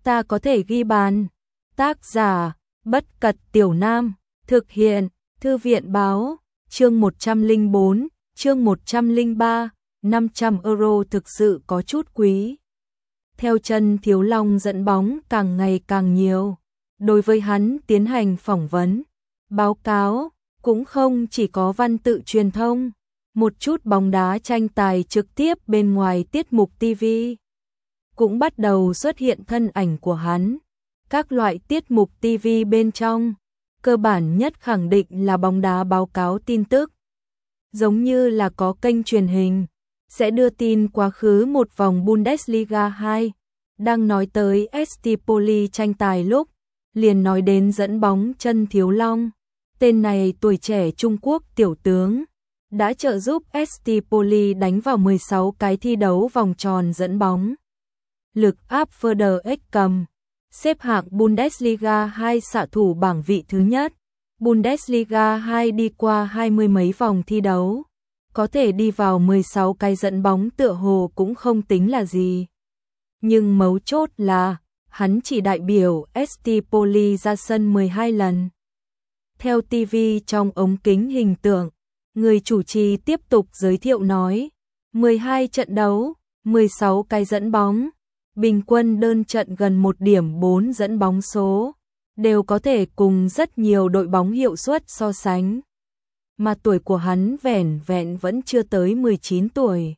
ta có thể ghi bàn. Tác giả, Bất Cật Tiểu Nam, thực hiện, Thư viện báo, chương 104, chương 103, 500 euro thực sự có chút quý. Theo Trần Thiếu Long dẫn bóng càng ngày càng nhiều, đối với hắn tiến hành phỏng vấn, báo cáo, cũng không chỉ có văn tự truyền thông, một chút bóng đá tranh tài trực tiếp bên ngoài tiết mục TV. Cũng bắt đầu xuất hiện thân ảnh của hắn. Các loại tiết mục TV bên trong, cơ bản nhất khẳng định là bóng đá báo cáo tin tức. Giống như là có kênh truyền hình, sẽ đưa tin quá khứ một vòng Bundesliga 2. Đang nói tới ST Poli tranh tài lúc, liền nói đến dẫn bóng Trần Thiếu Long. Tên này tuổi trẻ Trung Quốc tiểu tướng, đã trợ giúp ST Poli đánh vào 16 cái thi đấu vòng tròn dẫn bóng. Lực áp Federer cầm, xếp hạng Bundesliga 2 xạ thủ bảng vị thứ nhất. Bundesliga 2 đi qua 20 mấy vòng thi đấu, có thể đi vào 16 cái dẫn bóng tựa hồ cũng không tính là gì. Nhưng mấu chốt là, hắn chỉ đại biểu ST Poli ra sân 12 lần. Theo TV trong ống kính hình tượng, người chủ trì tiếp tục giới thiệu nói, 12 trận đấu, 16 cái dẫn bóng, bình quân đơn trận gần 1.4 dẫn bóng số, đều có thể cùng rất nhiều đội bóng hiệu suất so sánh. Mà tuổi của hắn vẻn vẹn vẫn chưa tới 19 tuổi.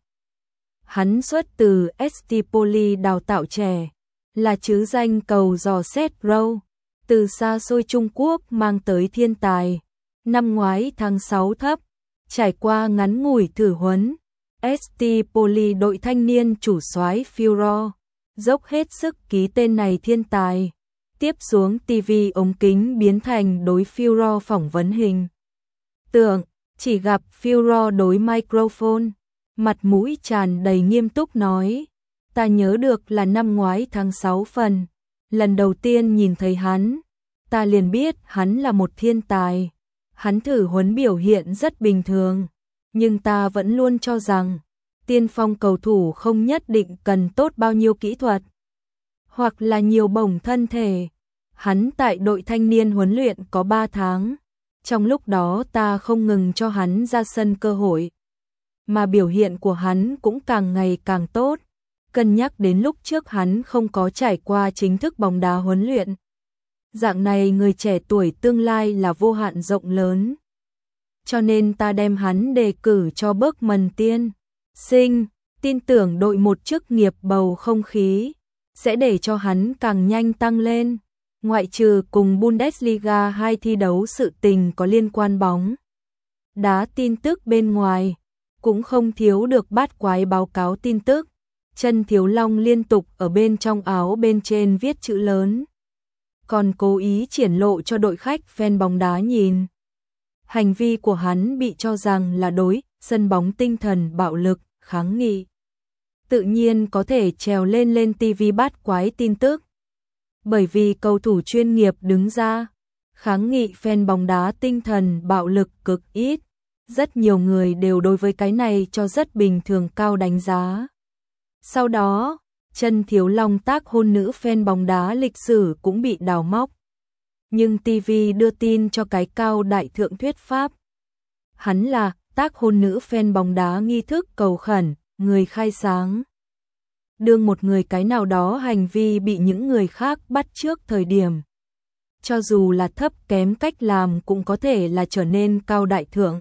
Hắn xuất từ ST Poli đào tạo trẻ, là trứ danh cầu giò xét Row, từ xa xôi Trung Quốc mang tới thiên tài. Năm ngoái tháng 6 thấp, trải qua ngắn ngủi thử huấn, ST Poli đội thanh niên chủ soái Führer, dốc hết sức ký tên này thiên tài. Tiếp xuống TV ống kính biến thành đối Führer phỏng vấn hình tượng, chỉ gặp Führer đối microphone, mặt mũi tràn đầy nghiêm túc nói, ta nhớ được là năm ngoái tháng 6 phần, lần đầu tiên nhìn thấy hắn, ta liền biết hắn là một thiên tài. Hắn thử huấn biểu hiện rất bình thường, nhưng ta vẫn luôn cho rằng, tiên phong cầu thủ không nhất định cần tốt bao nhiêu kỹ thuật, hoặc là nhiều bổng thân thể. Hắn tại đội thanh niên huấn luyện có 3 tháng, trong lúc đó ta không ngừng cho hắn ra sân cơ hội, mà biểu hiện của hắn cũng càng ngày càng tốt. Cân nhắc đến lúc trước hắn không có trải qua chính thức bóng đá huấn luyện, dạng này người trẻ tuổi tương lai là vô hạn rộng lớn. Cho nên ta đem hắn đề cử cho Bergman tiên sinh, tin tưởng đội một chức nghiệp bầu không khí, sẽ để cho hắn càng nhanh tăng lên. Ngoại trừ cùng Bundesliga 2 thi đấu sự tình có liên quan bóng đá tin tức bên ngoài, cũng không thiếu được bát quái báo cáo tin tức. Trần Thiếu Long liên tục ở bên trong áo bên trên viết chữ lớn, còn cố ý triển lộ cho đội khách fan bóng đá nhìn. Hành vi của hắn bị cho rằng là đối sân bóng tinh thần bạo lực, kháng nghị. Tự nhiên có thể trèo lên TV bát quái tin tức. Bởi vì cầu thủ chuyên nghiệp đứng ra, kháng nghị fan bóng đá tinh thần bạo lực cực ít. Rất nhiều người đều đối với cái này cho rất bình thường cao đánh giá. Sau đó, Trần Thiếu Long tác hôn nữ fan bóng đá lịch sử cũng bị đào móc. Nhưng TV đưa tin cho cái cao đại thượng thuyết pháp. Hắn là tác hôn nữ fan bóng đá nghi thức cầu khẩn, người khai sáng. Đương một người cái nào đó hành vi bị những người khác bắt chước thời điểm, cho dù là thấp kém cách làm cũng có thể là trở nên cao đại thượng.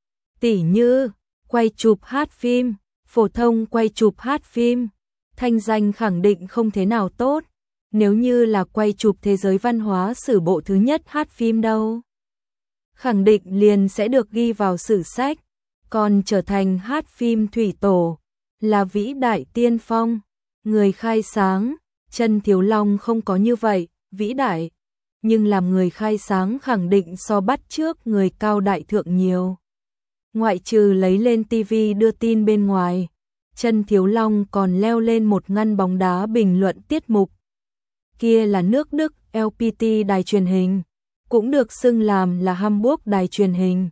Tỉ như, quay chụp hát phim, phổ thông quay chụp hát phim, thanh danh khẳng định không thế nào tốt. Nếu như là quay chụp thế giới văn hóa sử bộ thứ nhất hát phim đâu, khẳng định liền sẽ được ghi vào sử sách. Còn trở thành hát phim thủy tổ, là vĩ đại tiên phong, người khai sáng. Trần Thiếu Long không có như vậy, vĩ đại, nhưng làm người khai sáng khẳng định so bắt trước người cao đại thượng nhiều. Ngoại trừ lấy lên TV đưa tin bên ngoài, Trần Thiếu Long còn leo lên một ngăn bóng đá bình luận tiết mục. Kia là nước Đức LPT đài truyền hình, cũng được xưng làm là Hamburg đài truyền hình.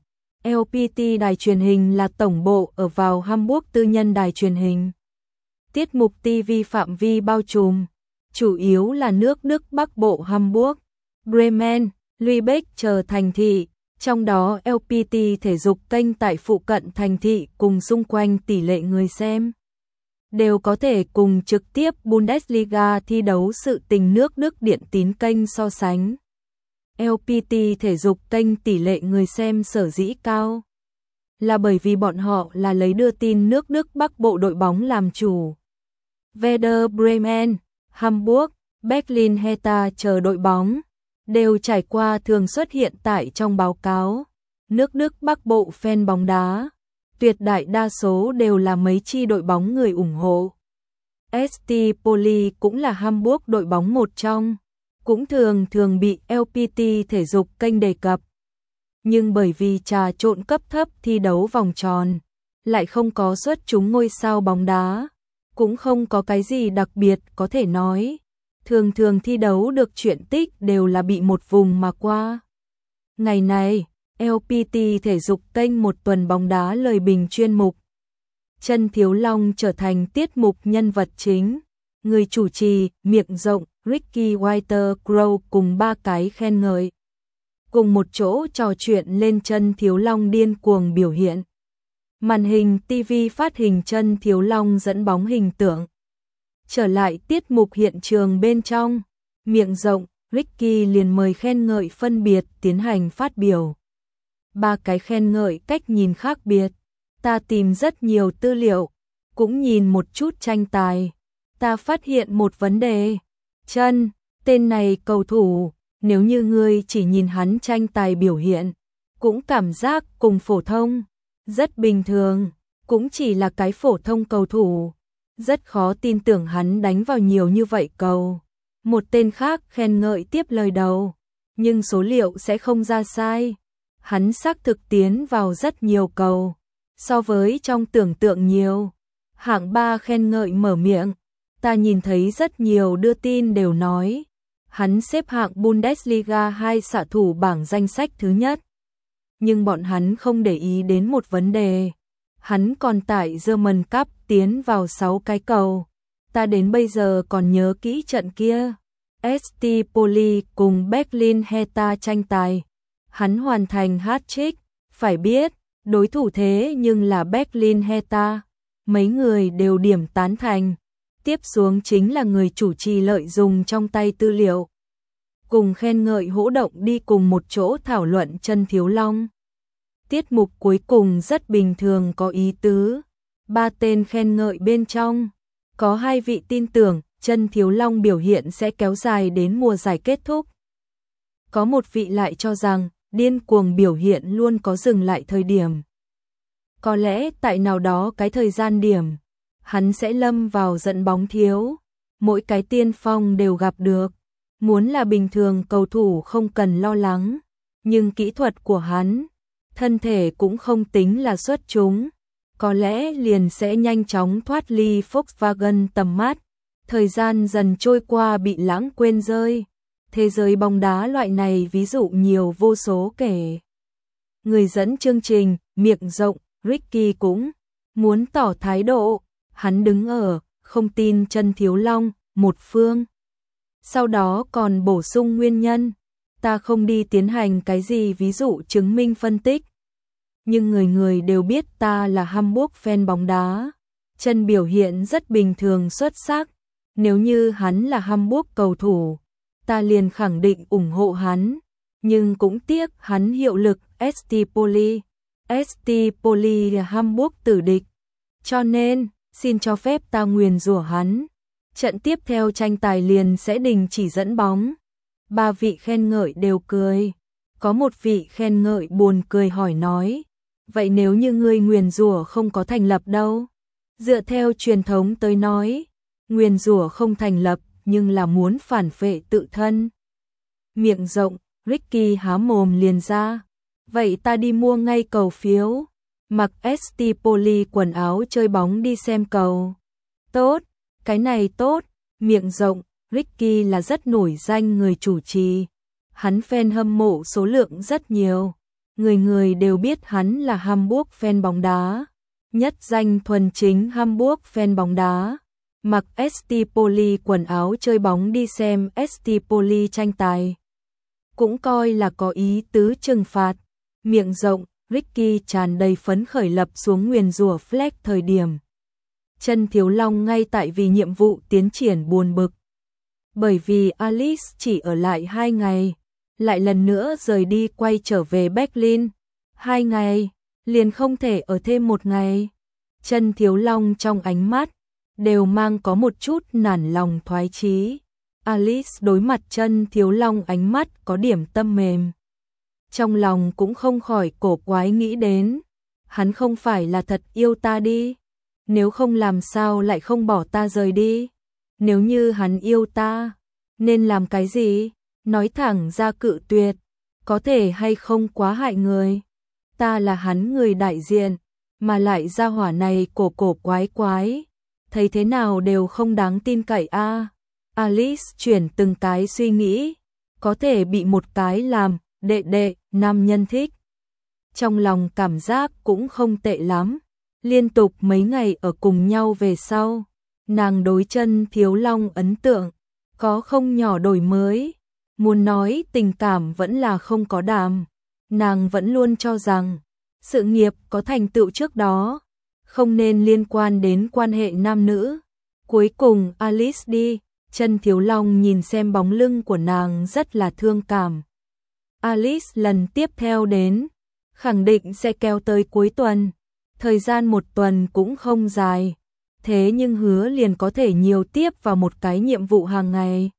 LPT đài truyền hình là tổng bộ ở vào Hamburg tư nhân đài truyền hình. Tiết mục TV phạm vi bao trùm, chủ yếu là nước Đức Bắc Bộ Hamburg, Bremen, Lübeck chờ thành thị, trong đó LPT thể dục kênh tại phụ cận thành thị cùng xung quanh tỷ lệ người xem đều có thể cùng trực tiếp Bundesliga thi đấu sự tình nước Đức điện tín kênh so sánh. LPT thể dục kênh tỷ lệ người xem sở dĩ cao là bởi vì bọn họ là lấy đưa tin nước Đức Bắc Bộ đội bóng làm chủ. Werder Bremen, Hamburg, Berlin Hertha chờ đội bóng đều trải qua thường xuất hiện tại trong báo cáo. Nước Đức Bắc Bộ fan bóng đá, tuyệt đại đa số đều là mấy chi đội bóng người ủng hộ. ST Poli cũng là Hamburg đội bóng một trong, cũng thường bị LPT thể dục kênh đề cập. Nhưng bởi vì trà trộn cấp thấp thi đấu vòng tròn, lại không có xuất chúng ngôi sao bóng đá, cũng không có cái gì đặc biệt có thể nói. Thường thi đấu được chuyện tích đều là bị một vùng mà qua. Ngày này, LPT thể dục kênh một tuần bóng đá lời bình chuyên mục. Chân Thiếu Long trở thành tiết mục nhân vật chính. Người chủ trì, miệng rộng, Ricky Whiter Crow cùng 3 cái khen ngợi. Cùng một chỗ trò chuyện lên Chân Thiếu Long điên cuồng biểu hiện. Màn hình TV phát hình Chân Thiếu Long dẫn bóng hình tượng. Trở lại tiết mục hiện trường bên trong, miệng rộng, Ricky liền mời khen ngợi phân biệt tiến hành phát biểu. 3 cái khen ngợi cách nhìn khác biệt. Ta tìm rất nhiều tư liệu, cũng nhìn một chút tranh tài. Ta phát hiện một vấn đề. Chân, tên này cầu thủ, nếu như ngươi chỉ nhìn hắn tranh tài biểu hiện, cũng cảm giác cùng phổ thông, rất bình thường, cũng chỉ là cái phổ thông cầu thủ. Rất khó tin tưởng hắn đánh vào nhiều như vậy cầu. Một tên khác khen ngợi tiếp lời đầu, nhưng số liệu sẽ không ra sai. Hắn xác thực tiến vào rất nhiều cầu, so với trong tưởng tượng nhiều. Hạng 3 khen ngợi mở miệng, ta nhìn thấy rất nhiều đưa tin đều nói, hắn xếp hạng Bundesliga 2 xạ thủ bảng danh sách thứ nhất. Nhưng bọn hắn không để ý đến một vấn đề. Hắn còn tại German Cup tiến vào 6 cái cầu. Ta đến bây giờ còn nhớ kỹ trận kia. ST Poli cùng Berlin Hertha tranh tài. Hắn hoàn thành hat-trick. Phải biết, đối thủ thế nhưng là Berlin Hertha. Mấy người đều điểm tán thành. Tiếp xuống chính là người chủ trì lợi dùng trong tay tư liệu. Cùng khen ngợi hỗ động đi cùng một chỗ thảo luận Chân Thiếu Long. Tiết mục cuối cùng rất bình thường có ý tứ. 3 tên khen ngợi bên trong. Có 2 vị tin tưởng Chân Thiếu Long biểu hiện sẽ kéo dài đến mùa giải kết thúc. Có một vị lại cho rằng điên cuồng biểu hiện luôn có dừng lại thời điểm. Có lẽ tại nào đó cái thời gian điểm, hắn sẽ lâm vào giận bóng thiếu. Mỗi cái tiên phong đều gặp được. Muốn là bình thường cầu thủ không cần lo lắng. Nhưng kỹ thuật của hắn, thân thể cũng không tính là xuất chúng. Có lẽ liền sẽ nhanh chóng thoát ly Volkswagen tầm mắt. Thời gian dần trôi qua bị lãng quên rơi. Thế giới bóng đá loại này ví dụ nhiều vô số kể. Người dẫn chương trình, miệng rộng, Ricky cũng muốn tỏ thái độ. Hắn đứng ở, không tin Chân Thiếu Long, một phương. Sau đó còn bổ sung nguyên nhân. Ta không đi tiến hành cái gì ví dụ chứng minh phân tích. Nhưng người người đều biết ta là Hamburg fan bóng đá. Chân biểu hiện rất bình thường xuất sắc. Nếu như hắn là Hamburg cầu thủ, ta liền khẳng định ủng hộ hắn. Nhưng cũng tiếc hắn hiệu lực ST Poli. ST Poli là Hamburg tử địch. Cho nên, xin cho phép ta nguyền rủa hắn. Trận tiếp theo tranh tài liền sẽ đình chỉ dẫn bóng. 3 vị khen ngợi đều cười. Có một vị khen ngợi buồn cười hỏi nói. Vậy nếu như ngươi nguyền rủa không có thành lập đâu? Dựa theo truyền thống tới nói, nguyền rủa không thành lập nhưng là muốn phản phệ tự thân. Miệng rộng, Ricky há mồm liền ra. Vậy ta đi mua ngay cầu phiếu. Mặc ST Poli quần áo chơi bóng đi xem cầu. Tốt, cái này tốt. Miệng rộng, Ricky là rất nổi danh người chủ trì. Hắn fan hâm mộ số lượng rất nhiều. Người người đều biết hắn là Hamburg fan bóng đá. Nhất danh thuần chính Hamburg fan bóng đá. mặc ST Poli quần áo chơi bóng đi xem ST Poli tranh tài. Cũng coi là có ý tứ trừng phạt. Miệng rộng, Ricky tràn đầy phấn khởi lập xuống nguyền rủa Fleck thời điểm. Chân Thiếu Long ngay tại vì nhiệm vụ tiến triển buồn bực. Bởi vì Alice chỉ ở lại 2 ngày, lại lần nữa rời đi quay trở về Berlin. 2 ngày, liền không thể ở thêm 1 ngày. Chân Thiếu Long trong ánh mắt đều mang có một chút nản lòng thoái chí. Alice đối mặt Chân Thiếu Long ánh mắt có điểm tâm mềm. Trong lòng cũng không khỏi cổ quái nghĩ đến, hắn không phải là thật yêu ta đi, nếu không làm sao lại không bỏ ta rời đi, nếu như hắn yêu ta, nên làm cái gì, nói thẳng ra cự tuyệt, có thể hay không quá hại người, ta là hắn người đại diện, mà lại gia hỏa này cổ quái quái, thấy thế nào đều không đáng tin cậy a. Alice chuyển từng cái suy nghĩ, có thể bị một cái làm đệ nam nhân thích. Trong lòng cảm giác cũng không tệ lắm, liên tục mấy ngày ở cùng nhau về sau, nàng đối Chân Thiếu Long ấn tượng có không nhỏ đổi mới, muốn nói tình cảm vẫn là không có đàm, nàng vẫn luôn cho rằng sự nghiệp có thành tựu trước đó, không nên liên quan đến quan hệ nam nữ. Cuối cùng Alice đi, Chân Thiếu Long nhìn xem bóng lưng của nàng rất là thương cảm. Alice lần tiếp theo đến, khẳng định sẽ kéo tới cuối tuần, thời gian 1 tuần cũng không dài, thế nhưng hứa liền có thể nhiều tiếp vào một cái nhiệm vụ hàng ngày.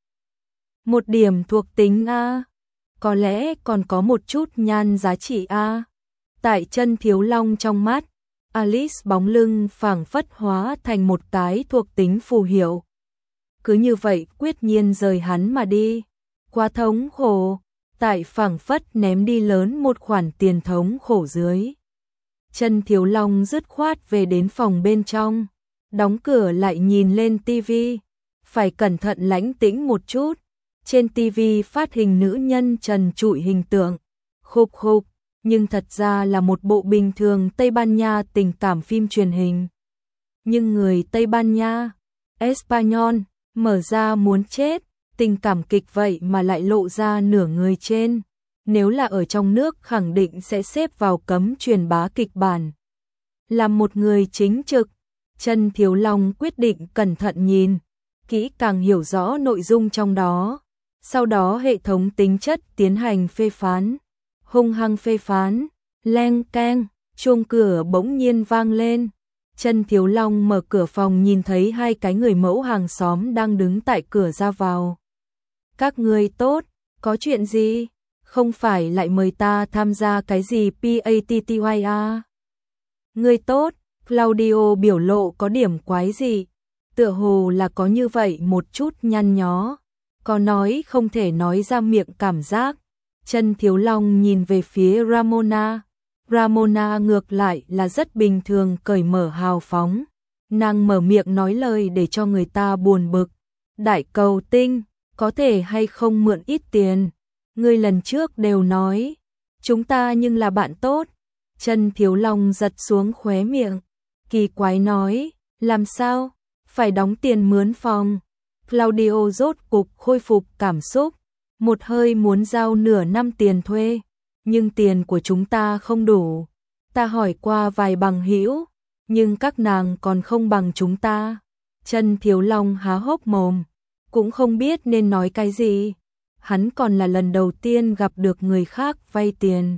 Một điểm thuộc tính A, có lẽ còn có một chút nhan giá trị A. Tại Chân Thiếu Long trong mắt, Alice bóng lưng phảng phất hóa thành một cái thuộc tính phù hiệu. Cứ như vậy quyết nhiên rời hắn mà đi, quá thống khổ, tại phảng phất ném đi lớn một khoản tiền thống khổ dưới. Chân Thiếu Long dứt khoát về đến phòng bên trong, đóng cửa lại nhìn lên tivi, phải cẩn thận lãnh tĩnh một chút. Trên tivi phát hình nữ nhân trần trụi hình tượng, khục, nhưng thật ra là một bộ bình thường Tây Ban Nha tình cảm phim truyền hình. Nhưng người Tây Ban Nha, Espanyol, mở ra muốn chết, tình cảm kịch vậy mà lại lộ ra nửa người trên. Nếu là ở trong nước khẳng định sẽ xếp vào cấm truyền bá kịch bản. Làm một người chính trực, Chân Thiếu Long quyết định cẩn thận nhìn, kỹ càng hiểu rõ nội dung trong đó. Sau đó hệ thống tính chất tiến hành phê phán, hung hăng phê phán, leng keng, chuông cửa bỗng nhiên vang lên. Chân Thiếu Long mở cửa phòng nhìn thấy 2 cái người mẫu hàng xóm đang đứng tại cửa ra vào. Các ngươi tốt, có chuyện gì? Không phải lại mời ta tham gia cái gì PATTY à? Ngươi tốt, Claudio biểu lộ có điểm quái gì? Tựa hồ là có như vậy một chút nhăn nhó. Có nói không thể nói ra miệng cảm giác. Chân Thiếu Long nhìn về phía Ramona. Ramona ngược lại là rất bình thường cởi mở hào phóng. Nàng mở miệng nói lời để cho người ta buồn bực. Đại cầu tinh, có thể hay không mượn ít tiền? Ngươi lần trước đều nói, chúng ta nhưng là bạn tốt. Chân Thiếu Long giật xuống khóe miệng. Kỳ quái nói, làm sao? Phải đóng tiền mướn phòng. Claudio rốt cục khôi phục cảm xúc, một hơi muốn giao nửa năm tiền thuê, nhưng tiền của chúng ta không đủ. Ta hỏi qua vài bằng hữu, nhưng các nàng còn không bằng chúng ta. Chân Thiếu Long há hốc mồm, cũng không biết nên nói cái gì. Hắn còn là lần đầu tiên gặp được người khác vay tiền.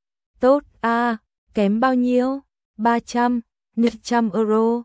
Tốt a, kém bao nhiêu? 300, 100 euro.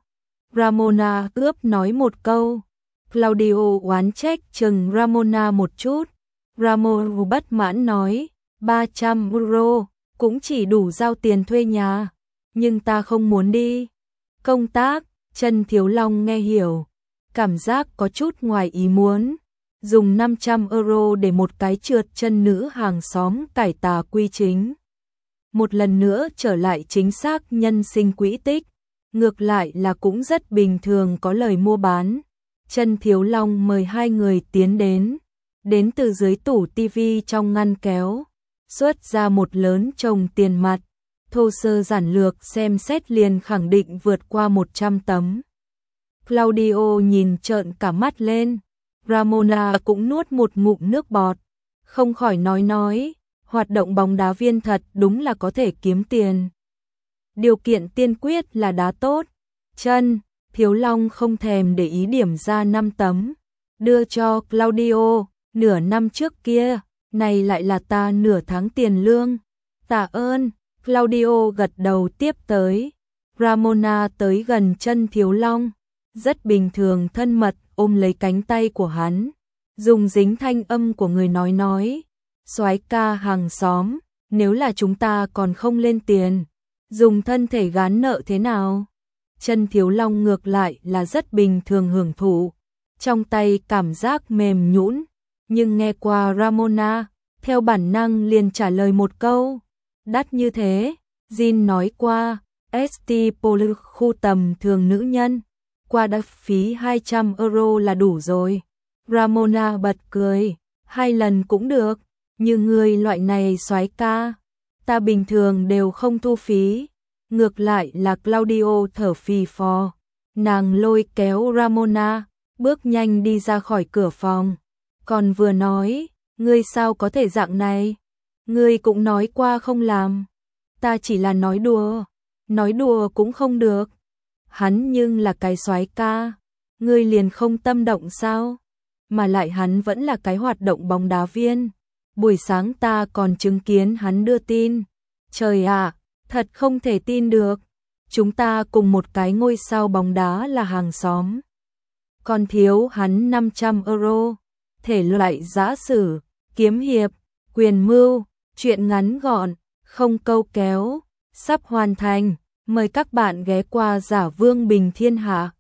Ramona ướp nói một câu. Claudio oán trách chừng Ramona một chút. Ramona bất mãn nói, 300 euro, cũng chỉ đủ giao tiền thuê nhà. Nhưng ta không muốn đi công tác. Chân Thiếu Long nghe hiểu, cảm giác có chút ngoài ý muốn. Dùng 500 euro để một cái trượt chân nữ hàng xóm cải tà quy chính. Một lần nữa trở lại chính xác nhân sinh quỹ tích. Ngược lại là cũng rất bình thường có lời mua bán. Chân Thiếu Long mời 2 người tiến đến từ dưới tủ tivi trong ngăn kéo, xuất ra một lớn chồng tiền mặt, thô sơ giản lược xem xét liền khẳng định vượt qua 100 tấm. Claudio nhìn trợn cả mắt lên. Ramona cũng nuốt một ngụm nước bọt, không khỏi nói, hoạt động bóng đá viên thật đúng là có thể kiếm tiền. Điều kiện tiên quyết là đá tốt. Chân, Thiếu Long không thèm để ý điểm ra 5 tấm, đưa cho Claudio, nửa năm trước kia, này lại là ta nửa tháng tiền lương. Tạ ơn, Claudio gật đầu tiếp tới. Ramona tới gần chân Thiếu Long, rất bình thường thân mật ôm lấy cánh tay của hắn, dùng dính thanh âm của người nói, soái ca hàng xóm, nếu là chúng ta còn không lên tiền, dùng thân thể gán nợ thế nào? Chân Thiếu Long ngược lại là rất bình thường hưởng thụ, trong tay cảm giác mềm nhũn, nhưng nghe qua Ramona, theo bản năng liền trả lời một câu, đắt như thế, Jin nói qua, ST Polu khu tầm thường nữ nhân, qua đắt phí 200 euro là đủ rồi. Ramona bật cười, 2 lần cũng được, như người loại này soái ca, ta bình thường đều không thu phí. Ngược lại là Claudio thở phì phò, nàng lôi kéo Ramona, bước nhanh đi ra khỏi cửa phòng, còn vừa nói, ngươi sao có thể dạng này, ngươi cũng nói qua không làm, ta chỉ là nói đùa cũng không được, hắn nhưng là cái soái ca, ngươi liền không tâm động sao, mà lại hắn vẫn là cái hoạt động bóng đá viên, buổi sáng ta còn chứng kiến hắn đưa tin, trời ạ, thật không thể tin được, chúng ta cùng một cái ngôi sao bóng đá là hàng xóm, còn thiếu hắn 500 euro, thể loại giã sử, kiếm hiệp, quyền mưu, chuyện ngắn gọn, không câu kéo, sắp hoàn thành, mời các bạn ghé qua Giả Vương Bình Thiên Hạ.